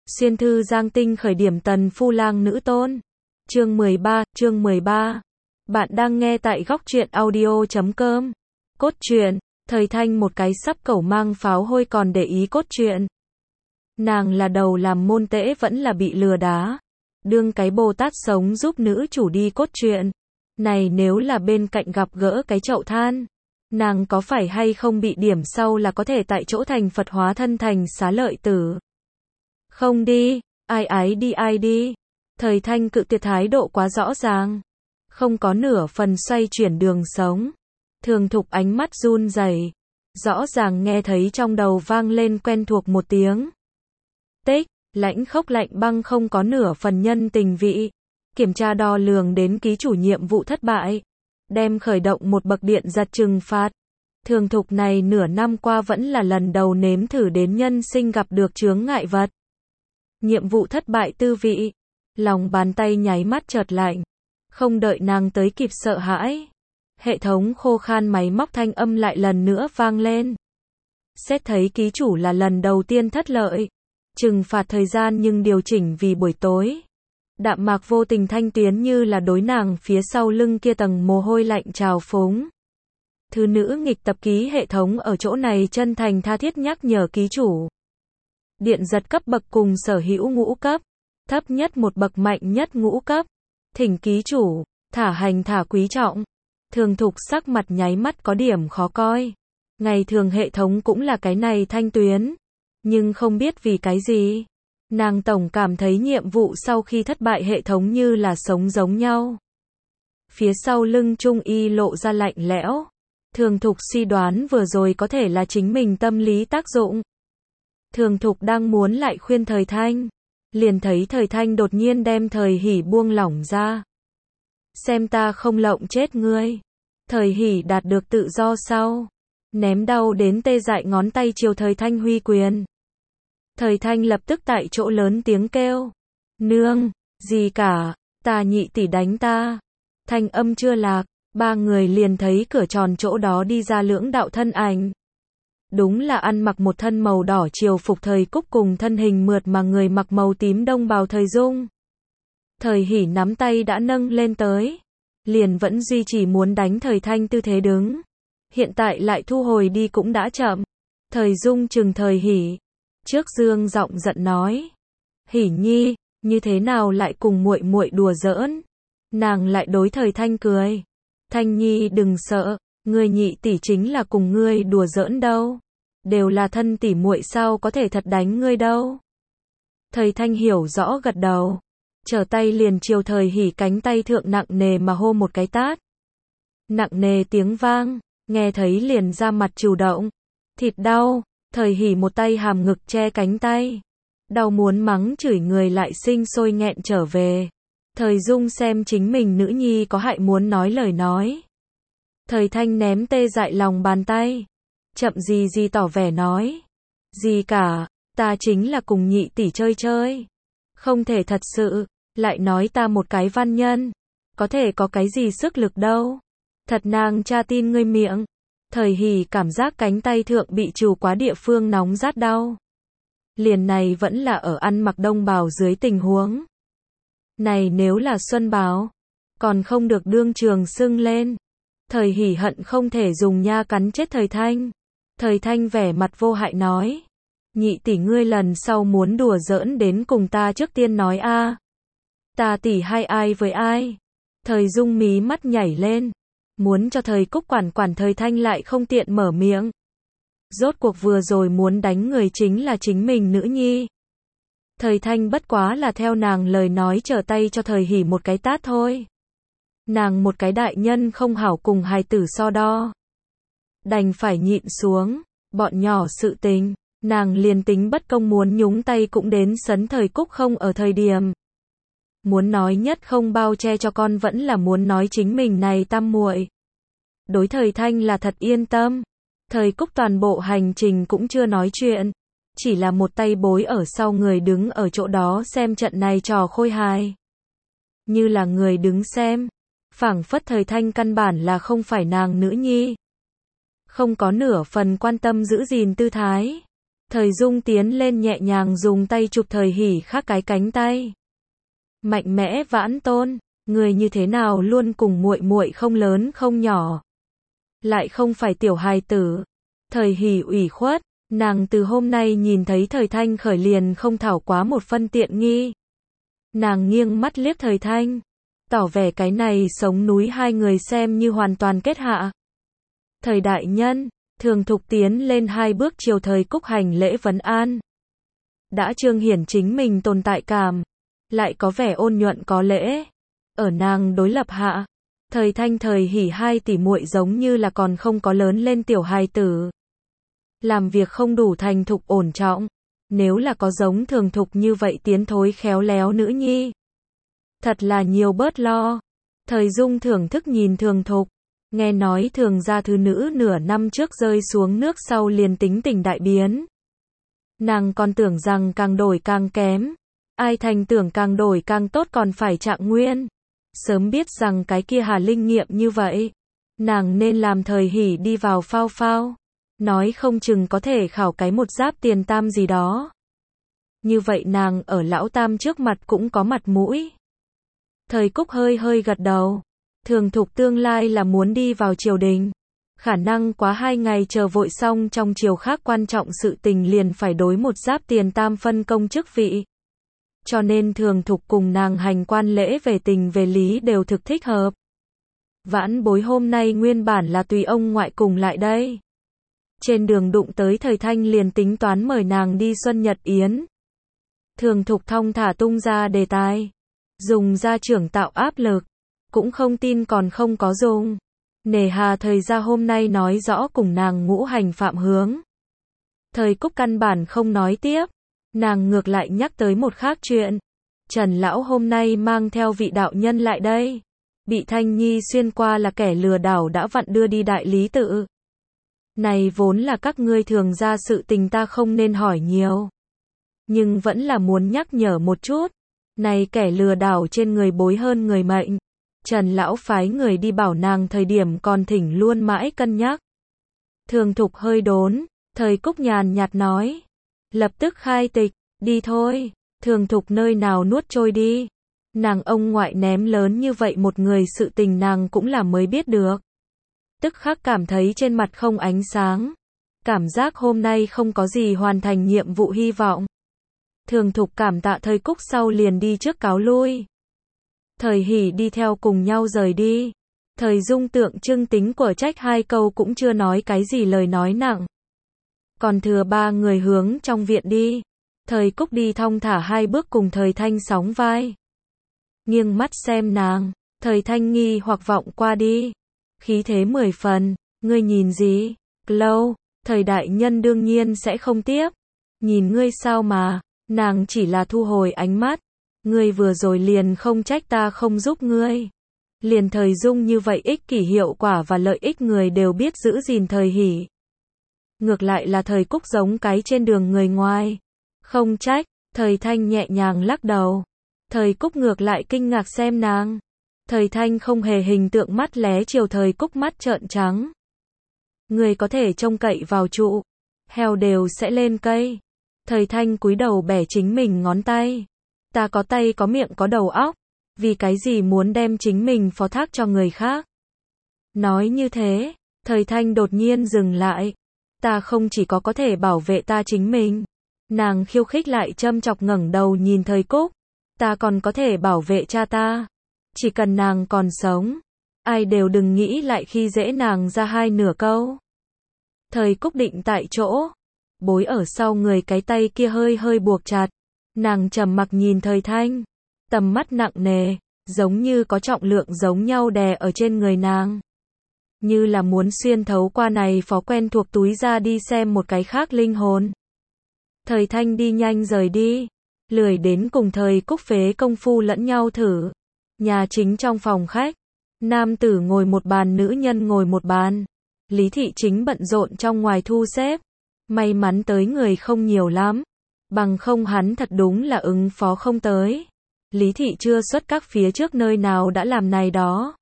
Xuyên thư Giang Tinh khởi điểm tần phu lang nữ tôn. Chương 13. Bạn đang nghe tại góc truyện audio.com. Cốt truyện, thời Thanh một cái sắp cẩu mang pháo hôi còn để ý cốt truyện. Nàng là đầu làm môn tễ vẫn là bị lừa đá. Đương cái Bồ Tát sống giúp nữ chủ đi cốt truyện. Này nếu là bên cạnh gặp gỡ cái chậu than, nàng có phải hay không bị điểm sau là có thể tại chỗ thành Phật hóa thân thành xá lợi tử. Không đi, ai đi. Thời Thanh cự tuyệt thái độ quá rõ ràng. Không có nửa phần xoay chuyển đường sống. Thường Thục ánh mắt run rẩy, rõ ràng nghe thấy trong đầu vang lên quen thuộc một tiếng. Tích, lãnh khốc lạnh băng không có nửa phần nhân tình vị. Kiểm tra đo lường đến ký chủ nhiệm vụ thất bại. Đem khởi động một bậc điện giật trừng phạt. Thường Thục này nửa năm qua vẫn là lần đầu nếm thử đến nhân sinh gặp được chướng ngại vật. Nhiệm vụ thất bại tư vị. Lòng bàn tay nháy mắt chợt lạnh. Không đợi nàng tới kịp sợ hãi. Hệ thống khô khan máy móc thanh âm lại lần nữa vang lên. Xét thấy ký chủ là lần đầu tiên thất lợi. Trừng phạt thời gian nhưng điều chỉnh vì buổi tối. Đạm mạc vô tình thanh tuyến như là đối nàng phía sau lưng kia tầng mồ hôi lạnh trào phúng. Thứ nữ nghịch tập ký hệ thống ở chỗ này chân thành tha thiết nhắc nhở ký chủ. Điện giật cấp bậc cùng sở hữu ngũ cấp. Thấp nhất một bậc mạnh nhất ngũ cấp. Thỉnh ký chủ, thả hành thả quý trọng. Thường Thục sắc mặt nháy mắt có điểm khó coi. Ngày thường hệ thống cũng là cái này thanh tuyến. Nhưng không biết vì cái gì. Nàng tổng cảm thấy nhiệm vụ sau khi thất bại hệ thống như là sống giống nhau. Phía sau lưng Trung Y lộ ra lạnh lẽo. Thường Thục suy đoán vừa rồi có thể là chính mình tâm lý tác dụng. Thường Thục đang muốn lại khuyên Thời Thanh. Liền thấy Thời Thanh đột nhiên đem Thời Hỷ buông lỏng ra. Xem ta không lộng chết ngươi. Thời Hỷ đạt được tự do sau. Ném đau đến tê dại ngón tay chiều Thời Thanh huy quyền. Thời Thanh lập tức tại chỗ lớn tiếng kêu. Nương, gì cả, ta nhị tỷ đánh ta. Thanh âm chưa lạc, ba người liền thấy cửa tròn chỗ đó đi ra lưỡng đạo thân ảnh. Đúng là ăn mặc một thân màu đỏ triều phục Thời Cúc cùng thân hình mượt mà người mặc màu tím đông bào Thời Dung. Thời Hỷ nắm tay đã nâng lên tới. Liền vẫn duy trì muốn đánh Thời Thanh tư thế đứng. Hiện tại lại thu hồi đi cũng đã chậm. Thời Dung chừng Thời Hỷ. Trước dương giọng giận nói. Hỷ nhi, như thế nào lại cùng muội muội đùa giỡn. Nàng lại đối Thời Thanh cười. Thanh nhi đừng sợ, ngươi nhị tỷ chính là cùng ngươi đùa giỡn đâu. Đều là thân tỷ muội sao có thể thật đánh ngươi đâu. Thời Thanh hiểu rõ gật đầu. Trở tay liền chiều Thời Hỷ cánh tay thượng nặng nề mà hô một cái tát. Nặng nề tiếng vang, nghe thấy liền ra mặt chủ động. Thịt đau. Thời Hỷ một tay hàm ngực che cánh tay. Đau muốn mắng chửi người lại sinh sôi nghẹn trở về. Thời Dung xem chính mình nữ nhi có hại muốn nói lời nói. Thời Thanh ném tê dại lòng bàn tay. Chậm gì tỏ vẻ nói. Gì cả, ta chính là cùng nhị tỷ chơi chơi. Không thể thật sự, lại nói ta một cái văn nhân. Có thể có cái gì sức lực đâu. Thật nàng cha tin ngươi miệng. Thời Hỷ cảm giác cánh tay thượng bị trù quá địa phương nóng rát đau. Liền này vẫn là ở ăn mặc đông bào dưới tình huống. Này nếu là xuân bào, còn không được đương trường sưng lên. Thời Hỷ hận không thể dùng nha cắn chết Thời Thanh. Thời Thanh vẻ mặt vô hại nói. Nhị tỷ ngươi lần sau muốn đùa giỡn đến cùng ta trước tiên nói a. Ta tỷ hai ai với ai. Thời Dung mí mắt nhảy lên. Muốn cho Thời Cúc quản Thời Thanh lại không tiện mở miệng. Rốt cuộc vừa rồi muốn đánh người chính là chính mình nữ nhi. Thời Thanh bất quá là theo nàng lời nói trở tay cho Thời Hỷ một cái tát thôi. Nàng một cái đại nhân không hảo cùng hài tử so đo. Đành phải nhịn xuống, bọn nhỏ sự tình, nàng liền tính bất công muốn nhúng tay cũng đến sấn Thời Cúc không ở thời điểm. Muốn nói nhất không bao che cho con vẫn là muốn nói chính mình này tam muội. Đối Thời Thanh là thật yên tâm. Thời Cúc toàn bộ hành trình cũng chưa nói chuyện. Chỉ là một tay bối ở sau người đứng ở chỗ đó xem trận này trò khôi hài. Như là người đứng xem. Phảng phất Thời Thanh căn bản là không phải nàng nữ nhi. Không có nửa phần quan tâm giữ gìn tư thái. Thời Dung tiến lên nhẹ nhàng dùng tay chụp Thời Hỷ khác cái cánh tay. Mạnh mẽ Vãn Tôn, người như thế nào luôn cùng muội muội không lớn không nhỏ. Lại không phải tiểu hài tử. Thời Hỷ ủy khuất, nàng từ hôm nay nhìn thấy Thời Thanh khởi liền không thảo quá một phân tiện nghi. Nàng nghiêng mắt liếc Thời Thanh, tỏ vẻ cái này sống núi hai người xem như hoàn toàn kết hạ. Thời đại nhân, Thường Thục tiến lên hai bước chiều Thời Cúc hành lễ vấn an. Đã trương hiển chính mình tồn tại cảm, lại có vẻ ôn nhuận có lễ. Ở nàng đối lập hạ, Thời Thanh Thời Hỷ hai tỷ muội giống như là còn không có lớn lên tiểu hài tử. Làm việc không đủ thành thục ổn trọng, nếu là có giống Thường Thục như vậy tiến thối khéo léo nữ nhi. Thật là nhiều bớt lo. Thời Dung thưởng thức nhìn Thường Thục, nghe nói Thường gia thứ nữ nửa năm trước rơi xuống nước sau liền tính tình đại biến. Nàng còn tưởng rằng càng đổi càng kém, ai thành tưởng càng đổi càng tốt còn phải trạng nguyên. Sớm biết rằng cái kia Hà Linh nghiệm như vậy, nàng nên làm Thời Hỷ đi vào phao phao, nói không chừng có thể khảo cái một giáp tiền tam gì đó. Như vậy nàng ở lão tam trước mặt cũng có mặt mũi. Thời Cúc hơi hơi gật đầu. Thường Thục tương lai là muốn đi vào triều đình. Khả năng quá 2 ngày chờ vội xong trong triều khác quan trọng sự tình liền phải đối một giáp tiền tam phân công chức vị. Cho nên Thường Thục cùng nàng hành quan lễ về tình về lý đều thực thích hợp. Vãn bối hôm nay nguyên bản là tùy ông ngoại cùng lại đây. Trên đường đụng tới Thời Thanh liền tính toán mời nàng đi Xuân Nhật Yến. Thường Thục thong thả tung ra đề tài. Dùng gia trưởng tạo áp lực. Cũng không tin còn không có dùng. Nề hà Thời gia hôm nay nói rõ cùng nàng ngũ hành phạm hướng. Thời Cúc căn bản không nói tiếp. Nàng ngược lại nhắc tới một khác chuyện. Trần lão hôm nay mang theo vị đạo nhân lại đây. Bị Thanh Nhi xuyên qua là kẻ lừa đảo đã vặn đưa đi đại lý tự. Này vốn là các ngươi thường ra sự tình ta không nên hỏi nhiều. Nhưng vẫn là muốn nhắc nhở một chút. Này kẻ lừa đảo trên người bối hơn người mệnh. Trần lão phái người đi bảo nàng thời điểm còn thỉnh luôn mãi cân nhắc. Thường Thục hơi đốn, Thời Cúc nhàn nhạt nói. Lập tức khai tịch, đi thôi. Thường Thục nơi nào nuốt trôi đi. Nàng ông ngoại ném lớn như vậy một người sự tình nàng cũng là mới biết được. Tức khắc cảm thấy trên mặt không ánh sáng. Cảm giác hôm nay không có gì hoàn thành nhiệm vụ hy vọng. Thường Thục cảm tạ Thời Cúc sau liền đi trước cáo lui. Thời Hỷ đi theo cùng nhau rời đi. Thời Dung tượng trưng tính của trách 2 câu cũng chưa nói cái gì lời nói nặng. Còn thừa 3 người hướng trong viện đi. Thời Cúc đi thong thả 2 bước cùng Thời Thanh sóng vai. Nghiêng mắt xem nàng. Thời Thanh nghi hoặc vọng qua đi. Khí thế 10 phần. Ngươi nhìn gì? Lâu. Thời đại nhân đương nhiên sẽ không tiếp. Nhìn ngươi sao mà. Nàng chỉ là thu hồi ánh mắt. Ngươi vừa rồi liền không trách ta không giúp ngươi. Liền Thời Dung như vậy ích kỷ hiệu quả và lợi ích người đều biết giữ gìn Thời Hỷ. Ngược lại là Thời Cúc giống cái trên đường người ngoài. Không trách, Thời Thanh nhẹ nhàng lắc đầu. Thời Cúc ngược lại kinh ngạc xem nàng. Thời Thanh không hề hình tượng mắt lé chiều Thời Cúc mắt trợn trắng. Người có thể trông cậy vào trụ. Heo đều sẽ lên cây. Thời Thanh cúi đầu bẻ chính mình ngón tay. Ta có tay có miệng có đầu óc. Vì cái gì muốn đem chính mình phó thác cho người khác? Nói như thế, Thời Thanh đột nhiên dừng lại. Ta không chỉ có thể bảo vệ ta chính mình. Nàng khiêu khích lại châm chọc ngẩng đầu nhìn Thời Cúc. Ta còn có thể bảo vệ cha ta. Chỉ cần nàng còn sống. Ai đều đừng nghĩ lại khi dễ nàng ra 2 nửa câu. Thời Cúc định tại chỗ. Bối ở sau người cái tay kia hơi hơi buộc chặt. Nàng trầm mặc nhìn Thời Thanh. Tầm mắt nặng nề. Giống như có trọng lượng giống nhau đè ở trên người nàng. Như là muốn xuyên thấu qua này phó quen thuộc túi ra đi xem một cái khác linh hồn. Thời Thanh đi nhanh rời đi. Lười đến cùng Thời Cúc phế công phu lẫn nhau thử. Nhà chính trong phòng khách. Nam tử ngồi một bàn, nữ nhân ngồi một bàn. Lý Thị chính bận rộn trong ngoài thu xếp. May mắn tới người không nhiều lắm. Bằng không hắn thật đúng là ứng phó không tới. Lý Thị chưa xuất các phía trước nơi nào đã làm này đó.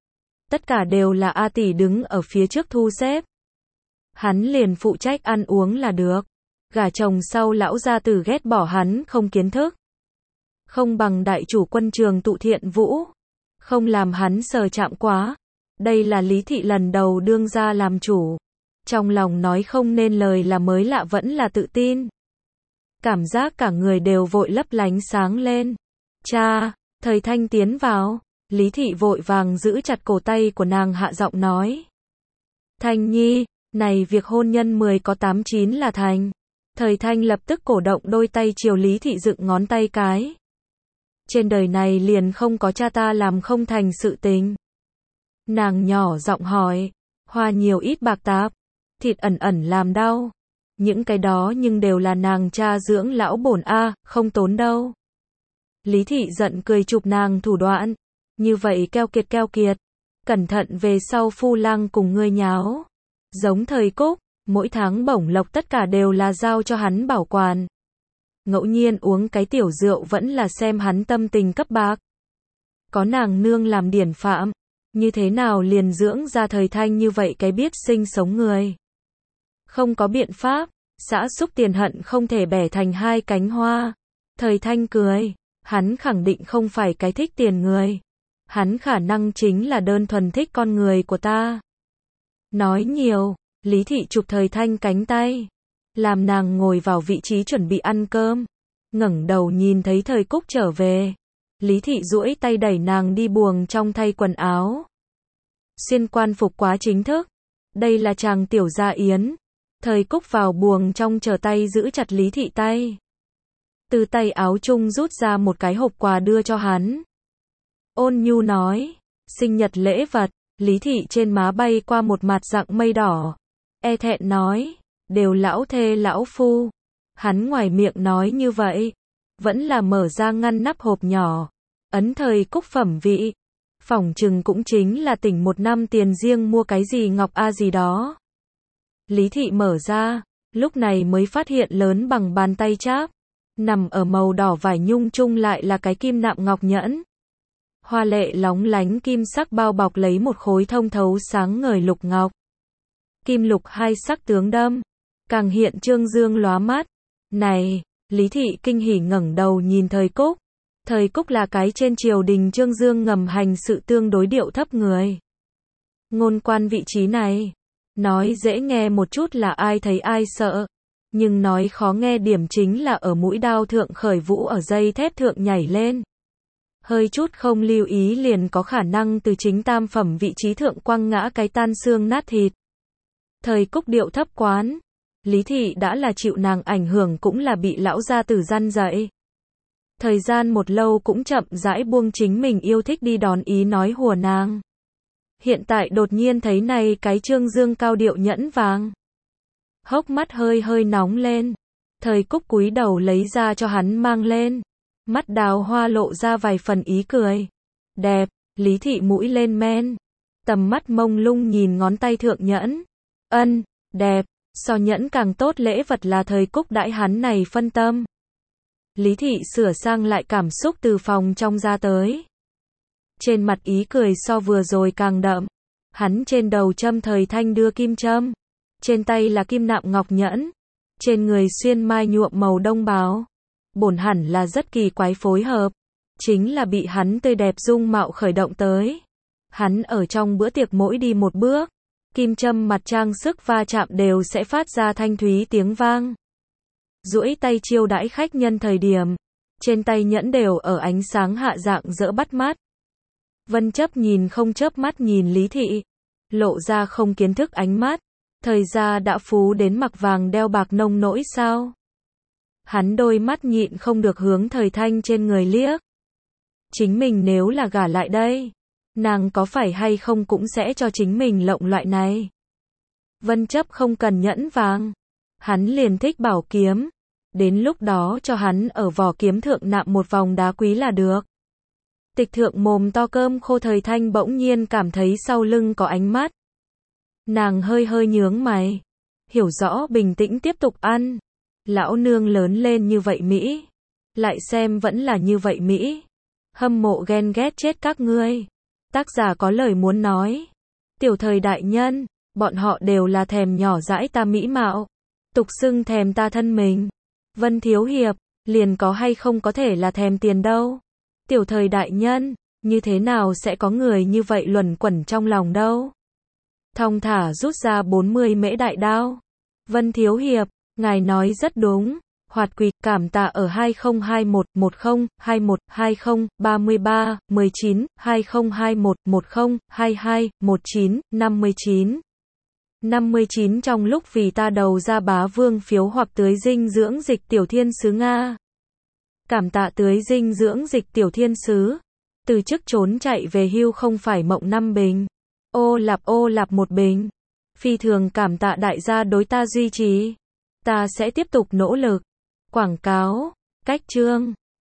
Tất cả đều là A tỷ đứng ở phía trước thu xếp. Hắn liền phụ trách ăn uống là được. Gả chồng sau lão gia tử ghét bỏ hắn không kiến thức. Không bằng đại chủ quân Trường Tụ Thiện Vũ. Không làm hắn sờ chạm quá. Đây là Lý Thị lần đầu đương ra làm chủ. Trong lòng nói không nên lời là mới lạ vẫn là tự tin. Cảm giác cả người đều vội lấp lánh sáng lên. Cha, Thời Thanh tiến vào. Lý Thị vội vàng giữ chặt cổ tay của nàng hạ giọng nói. Thanh Nhi, này việc hôn nhân 10 có 8 9 là thành. Thời Thanh lập tức cổ động đôi tay chiều Lý Thị dựng ngón tay cái. Trên đời này liền không có cha ta làm không thành sự tình. Nàng nhỏ giọng hỏi, hoa nhiều ít bạc tạp, thịt ẩn ẩn làm đau. Những cái đó nhưng đều là nàng cha dưỡng lão bổn a, không tốn đâu. Lý Thị giận cười chụp nàng thủ đoạn. Như vậy keo kiệt. Cẩn thận về sau phu lang cùng ngươi nháo. Giống Thời Cúc, mỗi tháng bổng lộc tất cả đều là giao cho hắn bảo quản. Ngẫu nhiên uống cái tiểu rượu vẫn là xem hắn tâm tình cấp bạc. Có nàng nương làm điển phạm, như thế nào liền dưỡng ra Thời Thanh như vậy cái biết sinh sống người. Không có biện pháp, xã xúc tiền hận không thể bẻ thành hai cánh hoa. Thời Thanh cười, hắn khẳng định không phải cái thích tiền người. Hắn khả năng chính là đơn thuần thích con người của ta. Nói nhiều, Lý Thị chụp Thời Thanh cánh tay, làm nàng ngồi vào vị trí chuẩn bị ăn cơm. Ngẩng đầu nhìn thấy Thời Cúc trở về. Lý Thị duỗi tay đẩy nàng đi buồng trong thay quần áo. Xuyên quan phục quá chính thức. Đây là chàng tiểu gia yến. Thời Cúc vào buồng trong chờ tay giữ chặt Lý Thị tay. Từ tay áo chung rút ra một cái hộp quà đưa cho hắn. Ôn nhu nói, sinh nhật lễ vật. Lý Thị trên má bay qua một mặt dạng mây đỏ. E thẹn nói, đều lão thê lão phu. Hắn ngoài miệng nói như vậy, vẫn là mở ra ngăn nắp hộp nhỏ, ấn Thời Cúc phẩm vị. Phỏng chừng cũng chính là tỉnh một năm tiền riêng mua cái gì ngọc a gì đó. Lý Thị mở ra, lúc này mới phát hiện lớn bằng bàn tay cháp, nằm ở màu đỏ vải nhung chung lại là cái kim nạm ngọc nhẫn. Hoa lệ lóng lánh kim sắc bao bọc lấy một khối thông thấu sáng ngời lục ngọc. Kim lục hai sắc tướng đâm, càng hiện trương dương lóa mắt. Này, Lý Thị kinh hỉ ngẩng đầu nhìn Thời Cúc. Thời Cúc là cái trên triều đình trương dương ngầm hành sự tương đối điệu thấp người. Ngôn quan vị trí này, nói dễ nghe một chút là ai thấy ai sợ, nhưng nói khó nghe điểm chính là ở mũi đao thượng khởi vũ ở dây thép thượng nhảy lên. Hơi chút không lưu ý liền có khả năng từ chính tam phẩm vị trí thượng quăng ngã cái tan xương nát thịt. Thời Cúc điệu thấp quán. Lý Thị đã là chịu nàng ảnh hưởng cũng là bị lão gia tử gian dạy. Thời gian một lâu cũng chậm rãi buông chính mình yêu thích đi đón ý nói hùa nàng. Hiện tại đột nhiên thấy này cái trương dương cao điệu nhẫn vàng. Hốc mắt hơi hơi nóng lên. Thời Cúc cúi đầu lấy ra cho hắn mang lên. Mắt đào hoa lộ ra vài phần ý cười. Đẹp, Lý Thị mũi lên men. Tầm mắt mông lung nhìn ngón tay thượng nhẫn. Ân, đẹp, so nhẫn càng tốt lễ vật là Thời Cúc đãi hắn này phân tâm. Lý Thị sửa sang lại cảm xúc từ phòng trong ra tới. Trên mặt ý cười so vừa rồi càng đậm. Hắn trên đầu châm Thời Thanh đưa kim châm. Trên tay là kim nạm ngọc nhẫn. Trên người xuyên mai nhuộm màu đông bào. Bổn hẳn là rất kỳ quái phối hợp. Chính là bị hắn tươi đẹp dung mạo khởi động tới. Hắn ở trong bữa tiệc mỗi đi một bước, kim châm mặt trang sức va chạm đều sẽ phát ra thanh thúy tiếng vang. Duỗi tay chiêu đãi khách nhân thời điểm, trên tay nhẫn đều ở ánh sáng hạ dạng dỡ bắt mắt. Vân Chấp nhìn không chớp mắt nhìn Lý Thị, lộ ra không kiến thức ánh mắt. Thời gia đã phú đến mặc vàng đeo bạc nông nỗi sao? Hắn đôi mắt nhịn không được hướng Thời Thanh trên người liếc. Chính mình nếu là gả lại đây, nàng có phải hay không cũng sẽ cho chính mình lộng loại này. Vân Chấp không cần nhẫn vàng, hắn liền thích bảo kiếm. Đến lúc đó cho hắn ở vỏ kiếm thượng nạm một vòng đá quý là được. Tịch thượng mồm to cơm khô Thời Thanh bỗng nhiên cảm thấy sau lưng có ánh mắt. Nàng hơi hơi nhướng mày, hiểu rõ bình tĩnh tiếp tục ăn. Lão nương lớn lên như vậy Mỹ, lại xem vẫn là như vậy Mỹ. Hâm mộ ghen ghét chết các ngươi. Tác giả có lời muốn nói. Tiểu Thời đại nhân, bọn họ đều là thèm nhỏ dãi ta mỹ mạo. tục xưng thèm ta thân mình. Vân Thiếu Hiệp, liền có hay không có thể là thèm tiền đâu. Tiểu Thời đại nhân, như thế nào sẽ có người như vậy luẩn quẩn trong lòng đâu. Thong thả rút ra 40 mễ đại đao. Vân Thiếu Hiệp, ngài nói rất đúng. Hoạt quỳ, cảm tạ ở 2021 10 21 20 33 19 2021 10 22 19 59 59 trong lúc vì ta đầu ra bá vương phiếu hoặc tưới dinh dưỡng dịch tiểu thiên sứ Nga. Cảm tạ tưới dinh dưỡng dịch tiểu thiên sứ. Từ chức trốn chạy về hưu không phải mộng 5 bình. Ô lạp 1 bình. Phi thường cảm tạ đại gia đối ta duy trì. Ta sẽ tiếp tục nỗ lực. Quảng cáo, cách chương.